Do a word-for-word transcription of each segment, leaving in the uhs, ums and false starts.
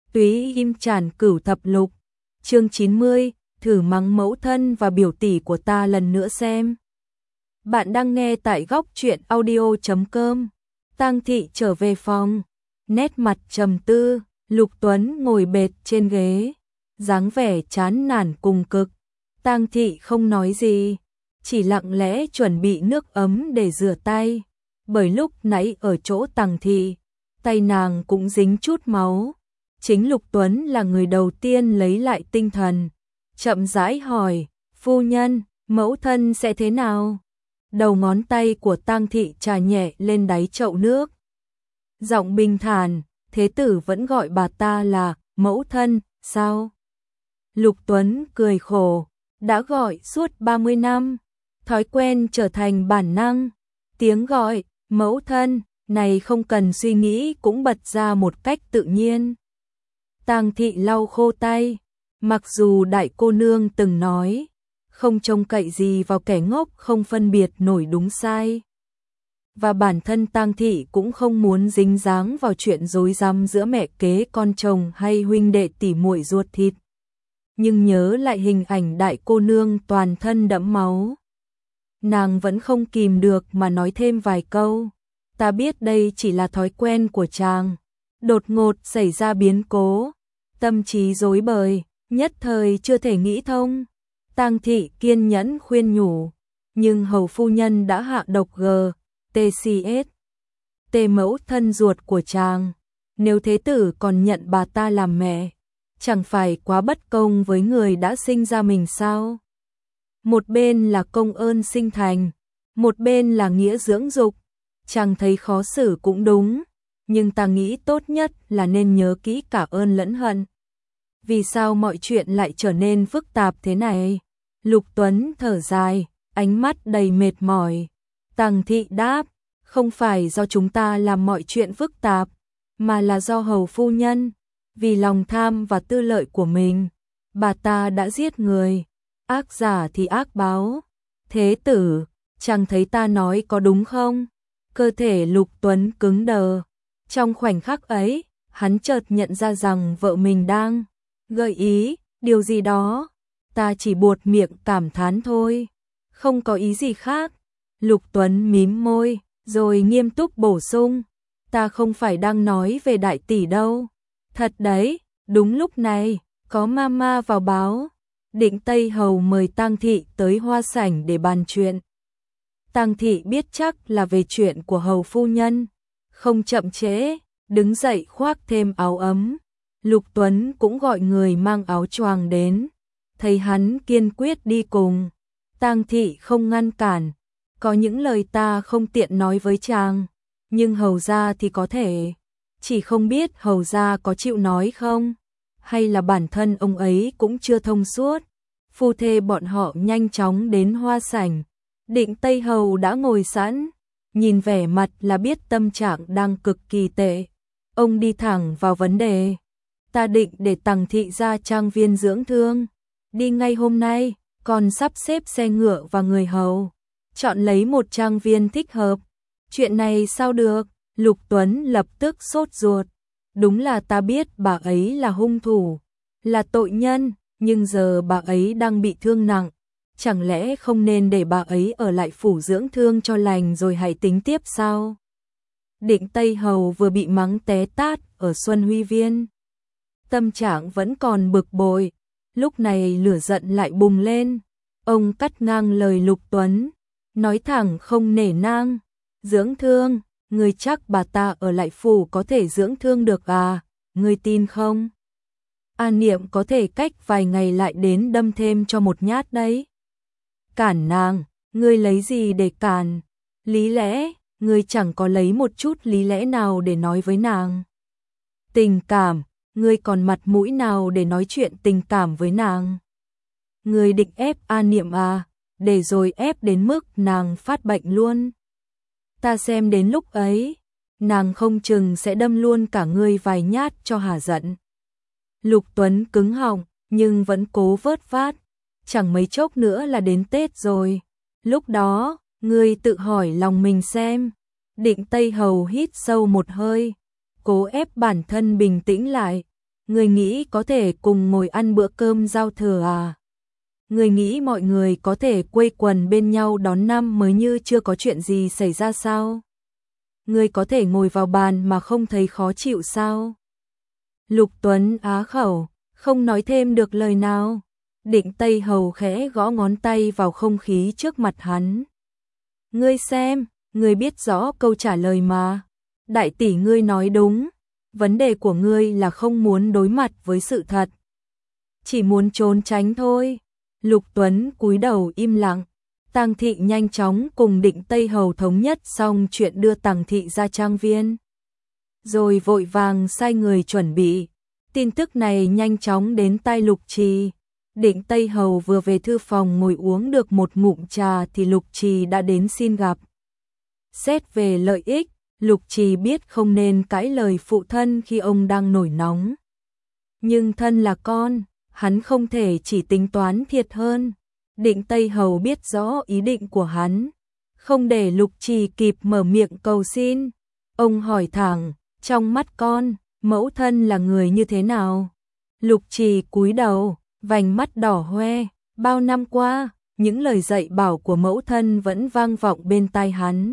Túy im tràn cửu thập lục. Chương chín mươi, thử mắng mẫu thân và biểu tỷ của ta lần nữa xem. Bạn đang nghe tại góc truyện audio chấm com. Tang Thị trở về phòng, nét mặt trầm tư, Lục Tuấn ngồi bệt trên ghế, dáng vẻ chán nản cùng cực. Tang Thị không nói gì, chỉ lặng lẽ chuẩn bị nước ấm để rửa tay, bởi lúc nãy ở chỗ Tang Thị, tay nàng cũng dính chút máu. Chính Lục Tuấn là người đầu tiên lấy lại tinh thần, chậm rãi hỏi, phu nhân, mẫu thân sẽ thế nào? Đầu ngón tay của Tang Thị chà nhẹ lên đáy chậu nước. Giọng bình thản, thế tử vẫn gọi bà ta là mẫu thân, sao? Lục Tuấn cười khổ, đã gọi suốt ba mươi năm, thói quen trở thành bản năng. Tiếng gọi, mẫu thân, này không cần suy nghĩ cũng bật ra một cách tự nhiên. Tang Thị lau khô tay, mặc dù đại cô nương từng nói, không trông cậy gì vào kẻ ngốc không phân biệt nổi đúng sai. Và bản thân Tang Thị cũng không muốn dính dáng vào chuyện rối rắm giữa mẹ kế con chồng hay huynh đệ tỉ muội ruột thịt. Nhưng nhớ lại hình ảnh đại cô nương toàn thân đẫm máu, nàng vẫn không kìm được mà nói thêm vài câu. Ta biết đây chỉ là thói quen của chàng. Đột ngột xảy ra biến cố, tâm trí rối bời, nhất thời chưa thể nghĩ thông. Tang Thị kiên nhẫn khuyên nhủ, nhưng hầu phu nhân đã hạ độc G, tê xê ét, tê mẫu thân ruột của chàng. Nếu thế tử còn nhận bà ta làm mẹ, chẳng phải quá bất công với người đã sinh ra mình sao? Một bên là công ơn sinh thành, một bên là nghĩa dưỡng dục. Chàng thấy khó xử cũng đúng, nhưng ta nghĩ tốt nhất là nên nhớ kỹ cả ơn lẫn hận. Vì sao mọi chuyện lại trở nên phức tạp thế này? Lục Tuấn thở dài, ánh mắt đầy mệt mỏi. Tang Thị đáp, không phải do chúng ta làm mọi chuyện phức tạp, mà là do hầu phu nhân, vì lòng tham và tư lợi của mình, bà ta đã giết người, ác giả thì ác báo. Thế tử, chàng thấy ta nói có đúng không? Cơ thể Lục Tuấn cứng đờ. Trong khoảnh khắc ấy, hắn chợt nhận ra rằng vợ mình đang gợi ý điều gì đó. Ta chỉ buột miệng cảm thán thôi, không có ý gì khác. Lục Tuấn mím môi, rồi nghiêm túc bổ sung, ta không phải đang nói về đại tỷ đâu. Thật đấy, đúng lúc này, có mama vào báo, Định Tây Hầu mời Tang Thị tới hoa sảnh để bàn chuyện. Tang Thị biết chắc là về chuyện của hầu phu nhân, không chậm trễ, đứng dậy khoác thêm áo ấm. Lục Tuấn cũng gọi người mang áo choàng đến, thấy hắn kiên quyết đi cùng, Tang Thị không ngăn cản. Có những lời ta không tiện nói với chàng, nhưng hầu gia thì có thể. Chỉ không biết hầu gia có chịu nói không, hay là bản thân ông ấy cũng chưa thông suốt. Phu thê bọn họ nhanh chóng đến hoa sảnh. Định Tây Hầu đã ngồi sẵn, nhìn vẻ mặt là biết tâm trạng đang cực kỳ tệ. Ông đi thẳng vào vấn đề. Ta định để Tang Thị ra trang viên dưỡng thương, đi ngay hôm nay, còn sắp xếp xe ngựa và người hầu, chọn lấy một trang viên thích hợp. Chuyện này sao được? Lục Tuấn lập tức sốt ruột. Đúng là ta biết bà ấy là hung thủ, là tội nhân, nhưng giờ bà ấy đang bị thương nặng. Chẳng lẽ không nên để bà ấy ở lại phủ dưỡng thương cho lành rồi hãy tính tiếp sao? Định Tây Hầu vừa bị mắng té tát ở Xuân Huy Viên, tâm trạng vẫn còn bực bội, lúc này lửa giận lại bùng lên. Ông cắt ngang lời Lục Tuấn, nói thẳng không nể nang, dưỡng thương, người chắc bà ta ở lại phủ có thể dưỡng thương được à, ngươi tin không? A Niệm có thể cách vài ngày lại đến đâm thêm cho một nhát đấy. Cản nàng, ngươi lấy gì để cản? Lý lẽ, ngươi chẳng có lấy một chút lý lẽ nào để nói với nàng. Tình cảm, ngươi còn mặt mũi nào để nói chuyện tình cảm với nàng? Ngươi định ép A Niệm à, để rồi ép đến mức nàng phát bệnh luôn. Ta xem đến lúc ấy, nàng không chừng sẽ đâm luôn cả ngươi vài nhát cho hả giận. Lục Tuấn cứng họng, nhưng vẫn cố vớt vát. Chẳng mấy chốc nữa là đến Tết rồi. Lúc đó, ngươi tự hỏi lòng mình xem. Định Tây Hầu hít sâu một hơi, cố ép bản thân bình tĩnh lại. Người nghĩ có thể cùng ngồi ăn bữa cơm giao thừa à? Người nghĩ mọi người có thể quây quần bên nhau đón năm mới như chưa có chuyện gì xảy ra sao? Người có thể ngồi vào bàn mà không thấy khó chịu sao? Lục Tuấn á khẩu, không nói thêm được lời nào. Định Tây Hầu khẽ gõ ngón tay vào không khí trước mặt hắn. Ngươi xem, ngươi biết rõ câu trả lời mà. Đại tỷ ngươi nói đúng, vấn đề của ngươi là không muốn đối mặt với sự thật. Chỉ muốn trốn tránh thôi. Lục Tuấn cúi đầu im lặng. Tang Thị nhanh chóng cùng Định Tây Hầu thống nhất xong chuyện đưa Tang Thị ra trang viên. Rồi vội vàng sai người chuẩn bị. Tin tức này nhanh chóng đến tai Lục Trì. Định Tây Hầu vừa về thư phòng ngồi uống được một ngụm trà thì Lục Trì đã đến xin gặp. Xét về lợi ích, Lục Trì biết không nên cãi lời phụ thân khi ông đang nổi nóng. Nhưng thân là con, hắn không thể chỉ tính toán thiệt hơn. Định Tây Hầu biết rõ ý định của hắn, không để Lục Trì kịp mở miệng cầu xin. Ông hỏi thẳng, trong mắt con, mẫu thân là người như thế nào? Lục Trì cúi đầu, vành mắt đỏ hoe. Bao năm qua, những lời dạy bảo của mẫu thân vẫn vang vọng bên tai hắn.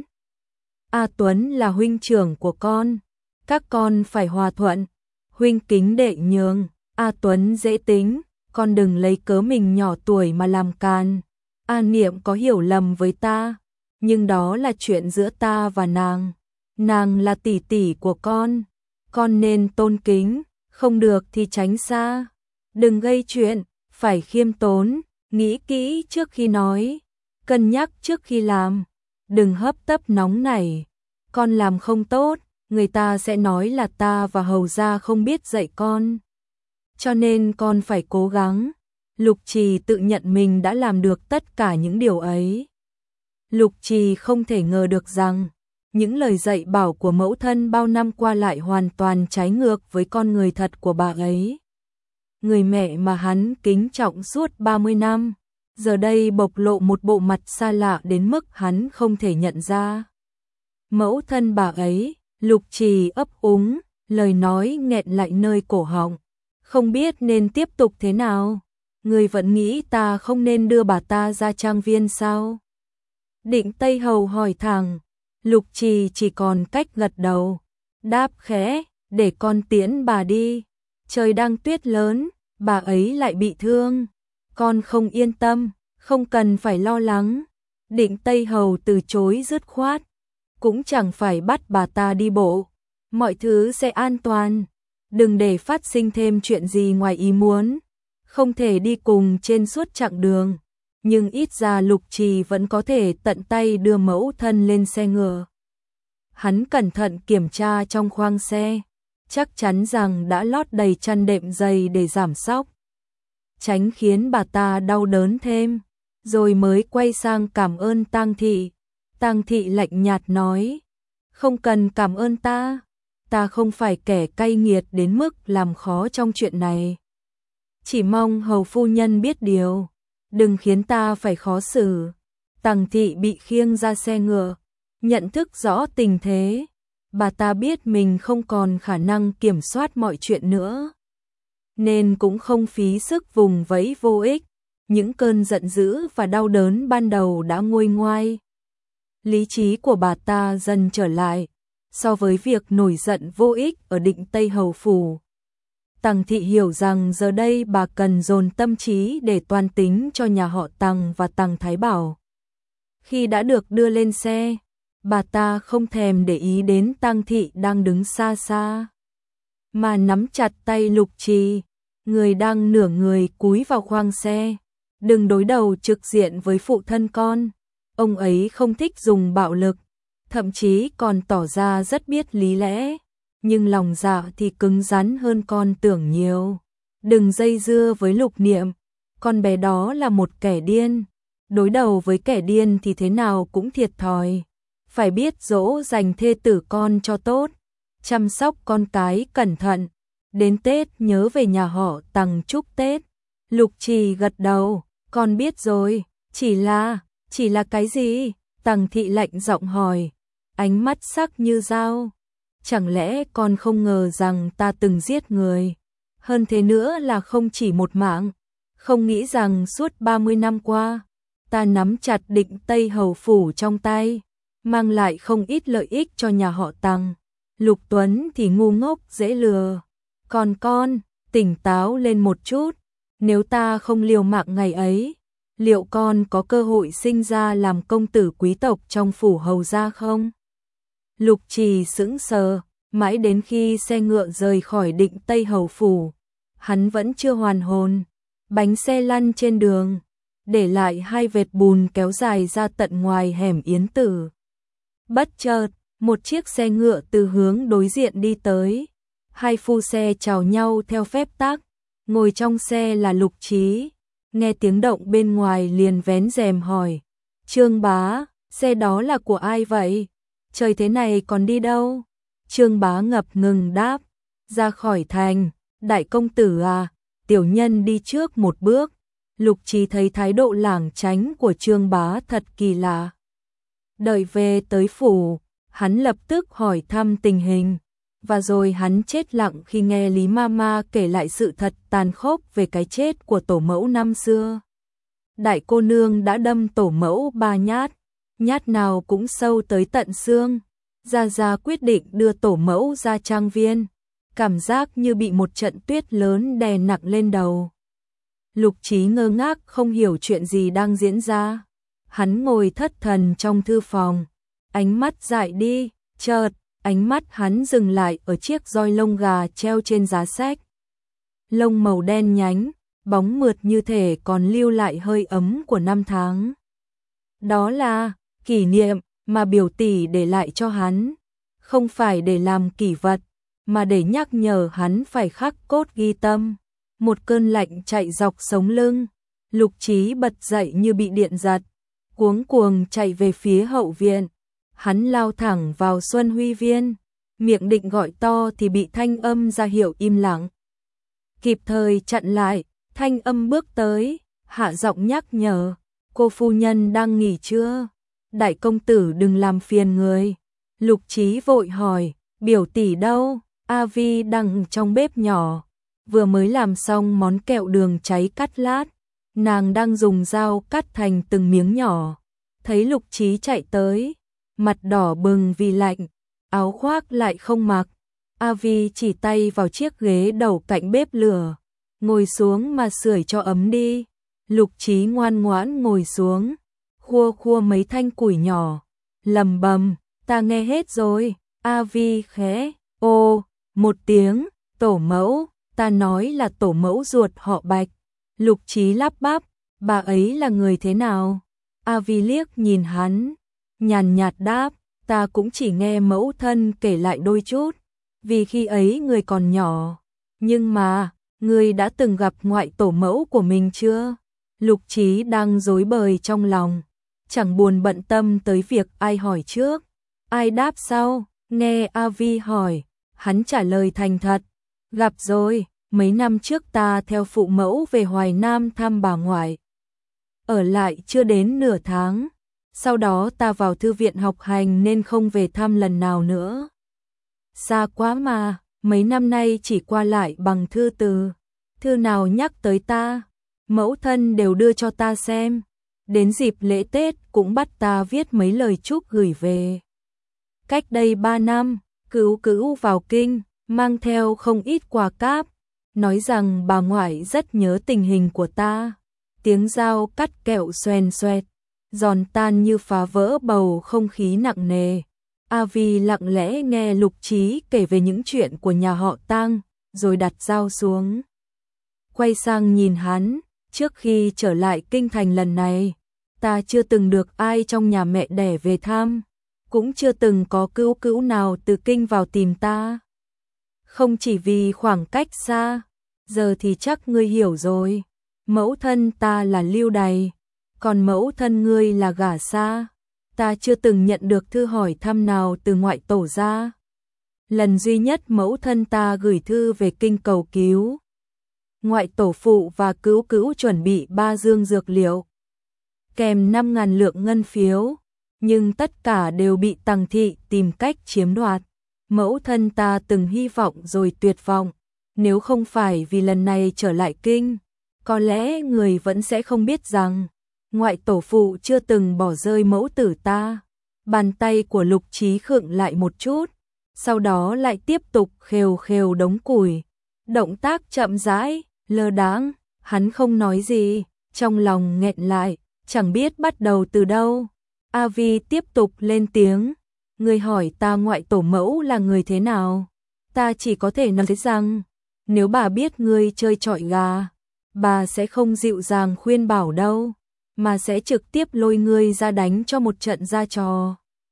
A Tuấn là huynh trưởng của con, các con phải hòa thuận. Huynh kính đệ nhường, A Tuấn dễ tính, con đừng lấy cớ mình nhỏ tuổi mà làm càn. A Niệm có hiểu lầm với ta, nhưng đó là chuyện giữa ta và nàng. Nàng là tỷ tỷ của con, con nên tôn kính, không được thì tránh xa. Đừng gây chuyện, phải khiêm tốn, nghĩ kỹ trước khi nói, cân nhắc trước khi làm. Đừng hấp tấp nóng nảy, con làm không tốt, người ta sẽ nói là ta và hầu gia không biết dạy con. Cho nên con phải cố gắng. Lục Trì tự nhận mình đã làm được tất cả những điều ấy. Lục Trì không thể ngờ được rằng, những lời dạy bảo của mẫu thân bao năm qua lại hoàn toàn trái ngược với con người thật của bà ấy. Người mẹ mà hắn kính trọng suốt ba mươi năm, giờ đây bộc lộ một bộ mặt xa lạ đến mức hắn không thể nhận ra. Mẫu thân bà ấy, Lục Trì ấp úng, lời nói nghẹn lại nơi cổ họng. Không biết nên tiếp tục thế nào. Người vẫn nghĩ ta không nên đưa bà ta ra trang viên sao? Định Tây Hầu hỏi thẳng. Lục Trì chỉ còn cách gật đầu. Đáp khẽ, để con tiễn bà đi. Trời đang tuyết lớn, bà ấy lại bị thương. Con không yên tâm, không cần phải lo lắng. Định Tây Hầu từ chối dứt khoát. Cũng chẳng phải bắt bà ta đi bộ. Mọi thứ sẽ an toàn. Đừng để phát sinh thêm chuyện gì ngoài ý muốn. Không thể đi cùng trên suốt chặng đường, nhưng ít ra Lục Trì vẫn có thể tận tay đưa mẫu thân lên xe ngựa. Hắn cẩn thận kiểm tra trong khoang xe, chắc chắn rằng đã lót đầy chăn đệm dày để giảm sóc, tránh khiến bà ta đau đớn thêm, rồi mới quay sang cảm ơn Tang Thị. Tang Thị lạnh nhạt nói, không cần cảm ơn ta, ta không phải kẻ cay nghiệt đến mức làm khó trong chuyện này. Chỉ mong hầu phu nhân biết điều, đừng khiến ta phải khó xử. Tang Thị bị khiêng ra xe ngựa, nhận thức rõ tình thế. Bà ta biết mình không còn khả năng kiểm soát mọi chuyện nữa, nên cũng không phí sức vùng vẫy vô ích. Những cơn giận dữ và đau đớn ban đầu đã nguôi ngoai. Lý trí của bà ta dần trở lại, so với việc nổi giận vô ích ở Định Tây Hầu phủ. Tằng Thị hiểu rằng giờ đây bà cần dồn tâm trí để toan tính cho nhà họ Tằng và Tằng Thái Bảo. Khi đã được đưa lên xe, bà ta không thèm để ý đến Tang Thị đang đứng xa xa, mà nắm chặt tay Lục Trì, người đang nửa người cúi vào khoang xe. Đừng đối đầu trực diện với phụ thân con, ông ấy không thích dùng bạo lực, thậm chí còn tỏ ra rất biết lý lẽ. Nhưng lòng dạ thì cứng rắn hơn con tưởng nhiều. Đừng dây dưa với Lục Niệm, con bé đó là một kẻ điên. Đối đầu với kẻ điên thì thế nào cũng thiệt thòi. Phải biết dỗ dành thê tử con cho tốt, chăm sóc con cái cẩn thận. Đến Tết nhớ về nhà họ Tằng chúc Tết. Lục Trì gật đầu, con biết rồi. Chỉ là, chỉ là cái gì? Tằng Thị lạnh giọng hỏi, ánh mắt sắc như dao. Chẳng lẽ con không ngờ rằng ta từng giết người? Hơn thế nữa là không chỉ một mạng, không nghĩ rằng suốt ba mươi năm qua, ta nắm chặt Định Tây Hầu Phủ trong tay, mang lại không ít lợi ích cho nhà họ Tằng. Lục Tuấn thì ngu ngốc dễ lừa. Còn con, tỉnh táo lên một chút, nếu ta không liều mạng ngày ấy, liệu con có cơ hội sinh ra làm công tử quý tộc trong phủ hầu gia không? Lục Trì sững sờ, mãi đến khi xe ngựa rời khỏi Định Tây Hầu Phủ, hắn vẫn chưa hoàn hồn. Bánh xe lăn trên đường, để lại hai vệt bùn kéo dài ra tận ngoài hẻm Yến Tử. Bất chợt, một chiếc xe ngựa từ hướng đối diện đi tới. Hai phu xe chào nhau theo phép tắc. Ngồi trong xe là Lục Trí. Nghe tiếng động bên ngoài liền vén rèm hỏi. Trương bá, xe đó là của ai vậy? Trời thế này còn đi đâu? Trương bá ngập ngừng đáp. Ra khỏi thành, đại công tử à, tiểu nhân đi trước một bước. Lục Trí thấy thái độ lảng tránh của Trương bá thật kỳ lạ. Đợi về tới phủ, hắn lập tức hỏi thăm tình hình, và rồi hắn chết lặng khi nghe Lý Mama kể lại sự thật tàn khốc về cái chết của tổ mẫu năm xưa. Đại cô nương đã đâm tổ mẫu ba nhát, nhát nào cũng sâu tới tận xương. Gia Gia quyết định đưa tổ mẫu ra trang viên, cảm giác như bị một trận tuyết lớn đè nặng lên đầu. Lục Trí ngơ ngác không hiểu chuyện gì đang diễn ra. Hắn ngồi thất thần trong thư phòng, ánh mắt dại đi, chợt, ánh mắt hắn dừng lại ở chiếc roi lông gà treo trên giá sách. Lông màu đen nhánh, bóng mượt như thể còn lưu lại hơi ấm của năm tháng. Đó là kỷ niệm mà biểu tỷ để lại cho hắn, không phải để làm kỷ vật, mà để nhắc nhở hắn phải khắc cốt ghi tâm. Một cơn lạnh chạy dọc sống lưng, Lục Trí bật dậy như bị điện giật, cuống cuồng chạy về phía hậu viện. Hắn lao thẳng vào Xuân Huy Viên, miệng định gọi to thì bị thanh âm ra hiệu im lặng. Kịp thời chặn lại, thanh âm bước tới, hạ giọng nhắc nhở, cô phu nhân đang nghỉ chưa? Đại công tử đừng làm phiền người. Lục Trí vội hỏi, biểu tỷ đâu? A Vi đang trong bếp nhỏ, vừa mới làm xong món kẹo đường cháy cắt lát, nàng đang dùng dao cắt thành từng miếng nhỏ. Thấy Lục Trí chạy tới, mặt đỏ bừng vì lạnh, áo khoác lại không mặc. A Vi chỉ tay vào chiếc ghế đầu cạnh bếp lửa, ngồi xuống mà sưởi cho ấm đi. Lục Trí ngoan ngoãn ngồi xuống, khua khua mấy thanh củi nhỏ, lầm bầm, ta nghe hết rồi. A Vi khẽ, ô, một tiếng, tổ mẫu, ta nói là tổ mẫu ruột họ Bạch. Lục Trí lắp bắp, bà ấy là người thế nào? A Vi liếc nhìn hắn, nhàn nhạt đáp, ta cũng chỉ nghe mẫu thân kể lại đôi chút, vì khi ấy người còn nhỏ. Nhưng mà, người đã từng gặp ngoại tổ mẫu của mình chưa? Lục Trí đang rối bời trong lòng, chẳng buồn bận tâm tới việc ai hỏi trước, ai đáp sau. Nghe A Vi hỏi, hắn trả lời thành thật, gặp rồi, mấy năm trước ta theo phụ mẫu về Hoài Nam thăm bà ngoại. Ở lại chưa đến nửa tháng, sau đó ta vào thư viện học hành nên không về thăm lần nào nữa. Xa quá mà, mấy năm nay chỉ qua lại bằng thư từ, thư nào nhắc tới ta, mẫu thân đều đưa cho ta xem, đến dịp lễ Tết cũng bắt ta viết mấy lời chúc gửi về. Cách đây ba năm, Cữu Cữu vào kinh, mang theo không ít quà cáp, nói rằng bà ngoại rất nhớ tình hình của ta. Tiếng dao cắt kẹo xoèn xoẹt, giòn tan như phá vỡ bầu không khí nặng nề. A Vi lặng lẽ nghe Lục Trí kể về những chuyện của nhà họ Tang, rồi đặt dao xuống. Quay sang nhìn hắn, trước khi trở lại kinh thành lần này, ta chưa từng được ai trong nhà mẹ đẻ về thăm, cũng chưa từng có Cữu Cữu nào từ kinh vào tìm ta. Không chỉ vì khoảng cách xa, giờ thì chắc ngươi hiểu rồi. Mẫu thân ta là Lưu Đày, còn mẫu thân ngươi là Gả Sa. Ta chưa từng nhận được thư hỏi thăm nào từ ngoại tổ ra. Lần duy nhất mẫu thân ta gửi thư về kinh cầu cứu. Ngoại tổ phụ và Cữu Cữu chuẩn bị ba dương dược liệu, kèm năm ngàn lượng ngân phiếu, nhưng tất cả đều bị Tằng thị tìm cách chiếm đoạt. Mẫu thân ta từng hy vọng rồi tuyệt vọng, nếu không phải vì lần này trở lại kinh, có lẽ người vẫn sẽ không biết rằng ngoại tổ phụ chưa từng bỏ rơi mẫu tử ta. Bàn tay của Lục Chí khựng lại một chút, sau đó lại tiếp tục khều khều đống củi. Động tác chậm rãi, lơ đãng, hắn không nói gì, trong lòng nghẹn lại, chẳng biết bắt đầu từ đâu. A Vi tiếp tục lên tiếng, ngươi hỏi ta ngoại tổ mẫu là người thế nào? Ta chỉ có thể nói rằng, nếu bà biết ngươi chơi chọi gà, bà sẽ không dịu dàng khuyên bảo đâu, mà sẽ trực tiếp lôi ngươi ra đánh cho một trận ra trò.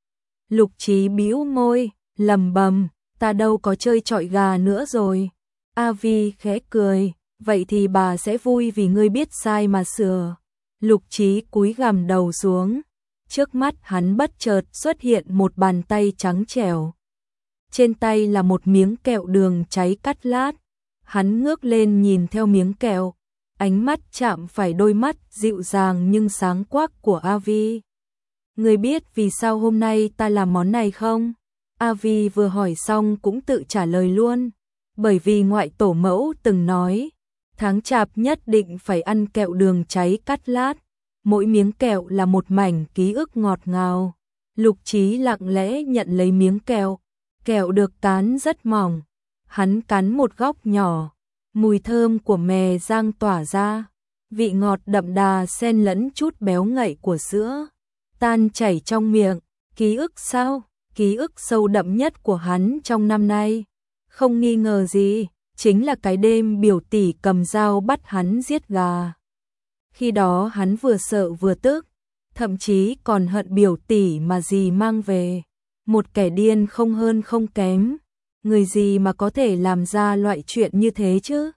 Lục Chí bĩu môi, lầm bầm, ta đâu có chơi chọi gà nữa rồi. A Vi khẽ cười, vậy thì bà sẽ vui vì ngươi biết sai mà sửa. Lục Chí cúi gằm đầu xuống, trước mắt hắn bất chợt xuất hiện một bàn tay trắng trẻo. Trên tay là một miếng kẹo đường cháy cắt lát, hắn ngước lên nhìn theo miếng kẹo, ánh mắt chạm phải đôi mắt dịu dàng nhưng sáng quắc của A Vi. Ngươi biết vì sao hôm nay ta làm món này không? A Vi vừa hỏi xong cũng tự trả lời luôn. Bởi vì ngoại tổ mẫu từng nói, tháng chạp nhất định phải ăn kẹo đường cháy cắt lát. Mỗi miếng kẹo là một mảnh ký ức ngọt ngào. Lục Chí lặng lẽ nhận lấy miếng kẹo. Kẹo được cán rất mỏng. Hắn cắn một góc nhỏ. Mùi thơm của mè rang tỏa ra. Vị ngọt đậm đà xen lẫn chút béo ngậy của sữa. Tan chảy trong miệng. Ký ức sao? Ký ức sâu đậm nhất của hắn trong năm nay. Không nghi ngờ gì, chính là cái đêm biểu tỷ cầm dao bắt hắn giết gà. Khi đó hắn vừa sợ vừa tức, thậm chí còn hận biểu tỷ mà dì mang về. Một kẻ điên không hơn không kém, người gì mà có thể làm ra loại chuyện như thế chứ.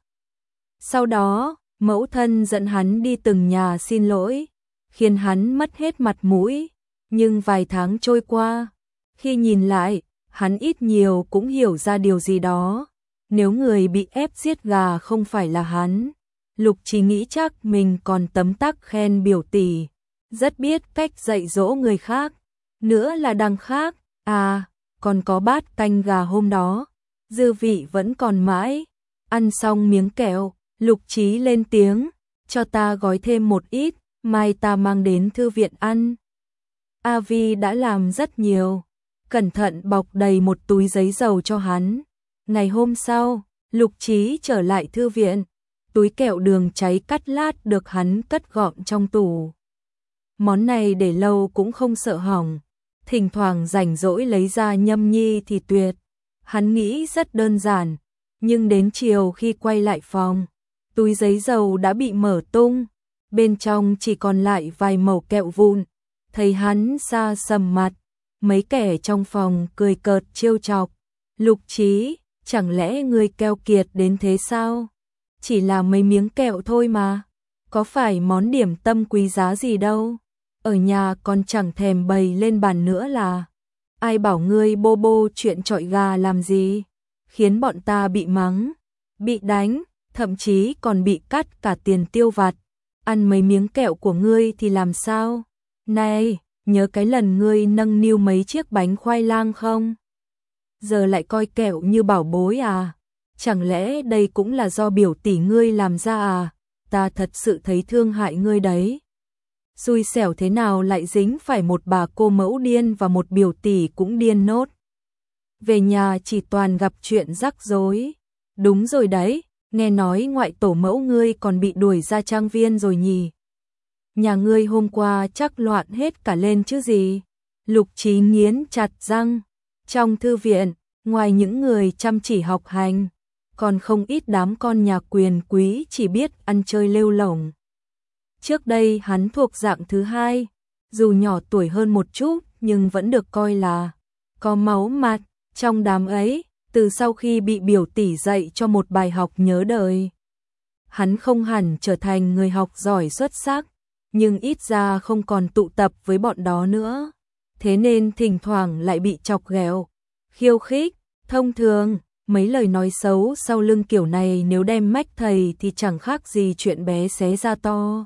Sau đó, mẫu thân dẫn hắn đi từng nhà xin lỗi, khiến hắn mất hết mặt mũi. Nhưng vài tháng trôi qua, khi nhìn lại, hắn ít nhiều cũng hiểu ra điều gì đó. Nếu người bị ép giết gà không phải là hắn, Lục Chí nghĩ chắc mình còn tấm tắc khen biểu tỷ, rất biết cách dạy dỗ người khác. Nữa là đằng khác, à, còn có bát canh gà hôm đó, dư vị vẫn còn mãi. Ăn xong miếng kẹo, Lục Chí lên tiếng, cho ta gói thêm một ít, mai ta mang đến thư viện ăn. A Vi đã làm rất nhiều, cẩn thận bọc đầy một túi giấy dầu cho hắn. Ngày hôm sau, Lục Chí trở lại thư viện, túi kẹo đường cháy cắt lát được hắn cất gọn trong tủ. Món này để lâu cũng không sợ hỏng, thỉnh thoảng rảnh rỗi lấy ra nhâm nhi thì tuyệt. Hắn nghĩ rất đơn giản, nhưng đến chiều khi quay lại phòng, túi giấy dầu đã bị mở tung, bên trong chỉ còn lại vài mẩu kẹo vụn. Thấy hắn xa sầm mặt, mấy kẻ trong phòng cười cợt trêu chọc. Lục Chí, chẳng lẽ ngươi keo kiệt đến thế sao? Chỉ là mấy miếng kẹo thôi mà, có phải món điểm tâm quý giá gì đâu. Ở nhà còn chẳng thèm bày lên bàn nữa là. Ai bảo ngươi bô bô chuyện chọi gà làm gì, khiến bọn ta bị mắng, bị đánh, thậm chí còn bị cắt cả tiền tiêu vặt. Ăn mấy miếng kẹo của ngươi thì làm sao? Này, nhớ cái lần ngươi nâng niu mấy chiếc bánh khoai lang không? Giờ lại coi kẹo như bảo bối à? Chẳng lẽ đây cũng là do biểu tỷ ngươi làm ra à? Ta thật sự thấy thương hại ngươi đấy. Xui xẻo thế nào lại dính phải một bà cô mẫu điên và một biểu tỷ cũng điên nốt. Về nhà chỉ toàn gặp chuyện rắc rối. Đúng rồi đấy, nghe nói ngoại tổ mẫu ngươi còn bị đuổi ra trang viên rồi nhỉ? Nhà ngươi hôm qua chắc loạn hết cả lên chứ gì. Lục Chí nghiến chặt răng. Trong thư viện, ngoài những người chăm chỉ học hành, còn không ít đám con nhà quyền quý chỉ biết ăn chơi lêu lổng. Trước đây hắn thuộc dạng thứ hai, dù nhỏ tuổi hơn một chút nhưng vẫn được coi là có máu mặt. Trong đám ấy, từ sau khi bị biểu tỷ dạy cho một bài học nhớ đời, hắn không hẳn trở thành người học giỏi xuất sắc, nhưng ít ra không còn tụ tập với bọn đó nữa. Thế nên thỉnh thoảng lại bị chọc ghẹo, khiêu khích. Thông thường, mấy lời nói xấu sau lưng kiểu này nếu đem mách thầy thì chẳng khác gì chuyện bé xé ra to.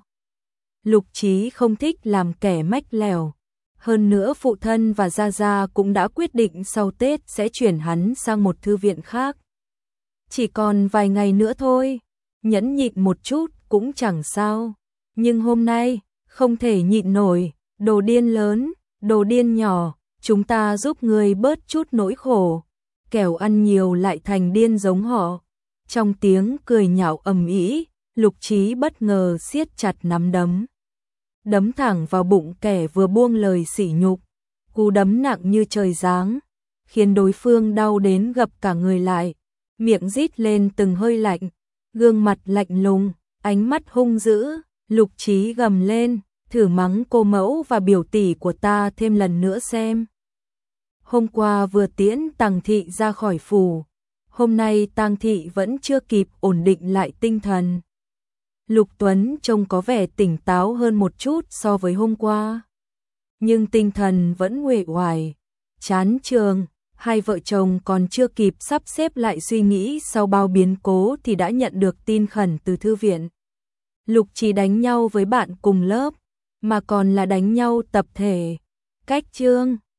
Lục Chí không thích làm kẻ mách lèo. Hơn nữa phụ thân và Gia Gia cũng đã quyết định sau Tết sẽ chuyển hắn sang một thư viện khác. chỉ còn vài ngày nữa thôi, nhẫn nhịn một chút cũng chẳng sao. Nhưng hôm nay, không thể nhịn nổi, đồ điên lớn, đồ điên nhỏ, chúng ta giúp người bớt chút nỗi khổ, kẻo ăn nhiều lại thành điên giống họ. Trong tiếng cười nhạo ầm ĩ, Lục Chí bất ngờ siết chặt nắm đấm. Đấm thẳng vào bụng kẻ vừa buông lời sỉ nhục, cú đấm nặng như trời giáng, khiến đối phương đau đến gập cả người lại, miệng rít lên từng hơi lạnh, gương mặt lạnh lùng, ánh mắt hung dữ. Lục Chí gầm lên, thử mắng cô mẫu và biểu tỷ của ta thêm lần nữa xem. Hôm qua vừa tiễn Tằng thị ra khỏi phủ, hôm nay Tang thị vẫn chưa kịp ổn định lại tinh thần. Lục Tuấn trông có vẻ tỉnh táo hơn một chút so với hôm qua, nhưng tinh thần vẫn uể oải, chán chường. Hai vợ chồng còn chưa kịp sắp xếp lại suy nghĩ sau bao biến cố thì đã nhận được tin khẩn từ thư viện. Lục Chí đánh nhau với bạn cùng lớp, mà còn là đánh nhau tập thể. Cách chương